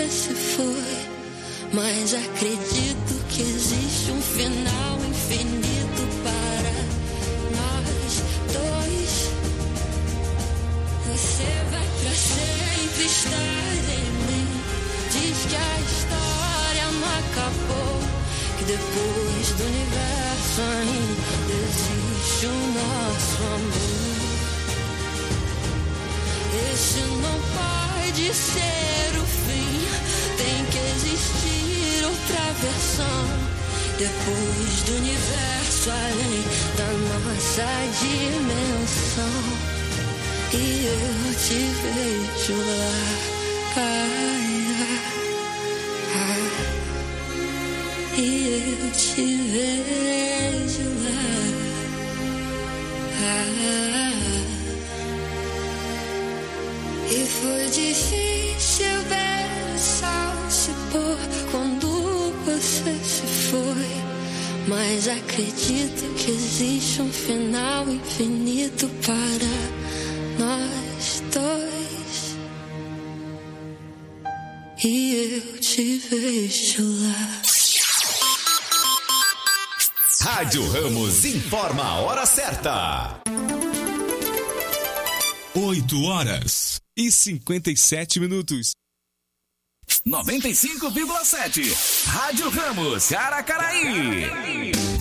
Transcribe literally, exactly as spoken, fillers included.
você se foi, mas acredito que existe um final infinito para nós dois. Você vai pra sempre estar em mim. Diz que a história não acabou, que depois do universo ainda existe o nosso amor. Esse não pode ser o fim, tem que existir outra versão. Depois do universo além da nossa dimensão. E eu te vejo lá, ai, ai, ai. E eu te vejo lá, ai. E foi difícil ver o sol se pôr quando você se foi, mas acredito que existe um final infinito para nós dois. E eu te vejo lá. Rádio Ramos informa a hora certa. oito horas e cinquenta e sete minutos. noventa e cinco vírgula sete. Rádio Ramos, Aracaraí.